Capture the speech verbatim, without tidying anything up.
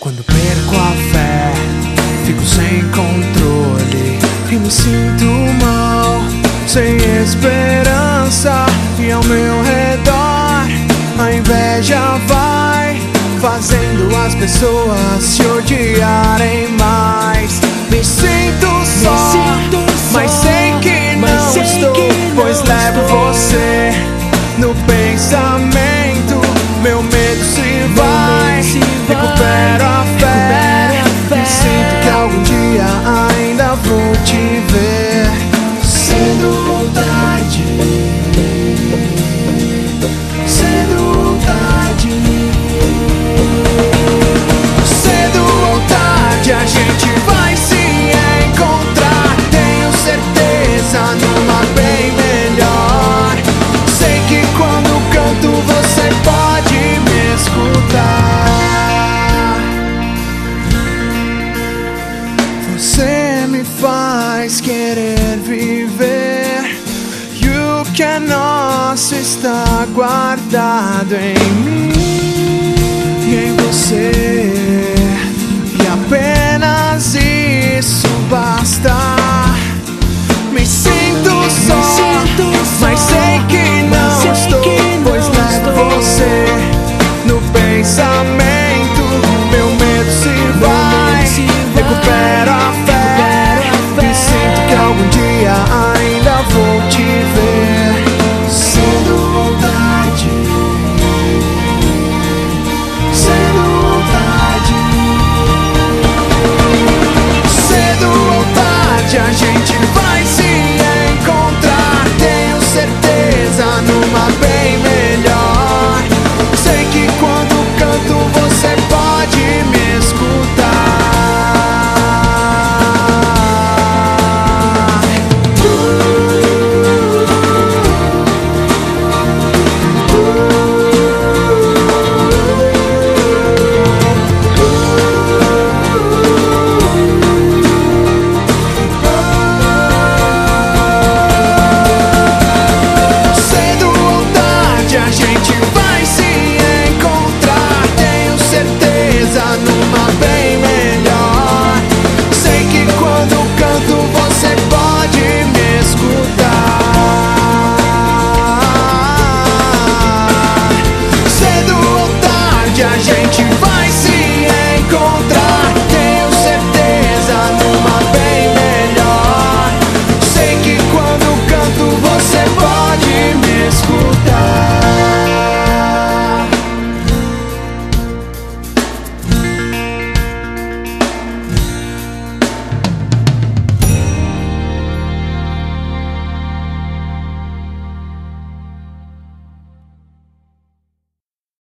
Quando perco a fé, fico sem controle e me sinto mal, sem esperança. E ao meu redor a inveja vai fazendo as pessoas se odiarem mais. Me sinto só, mas sei que não estou, pois levo você no pensamento. Meu medo se vai, recupero a fé e sinto que algum dia ainda vou te ver. Cedo ou tarde, cedo ou tarde, cedo ou tarde a gente vai se encontrar. Tenho certeza numa bem melhor. Sei que quando canto você pode me escutar. Você me faz querer viver, e o que é nosso está guardado em mim e em você, e apenas isso basta. Me sinto só, mas sei que não estou, pois levo você no pensamento. Meu medo se vai, recupero a fé e sinto que algum dia ainda vou te ver. Cedo ou tarde, cedo ou tarde, cedo ou tarde a gente vai se encontrar. Tenho certeza numa bem melhor. Sei que quando canto você pode me escutar. Cedo ou tarde a gente vai se encontrar. Tenho certeza numa bem melhor. Sei que quando canto você pode me escutar. Cedo ou tarde a gente vai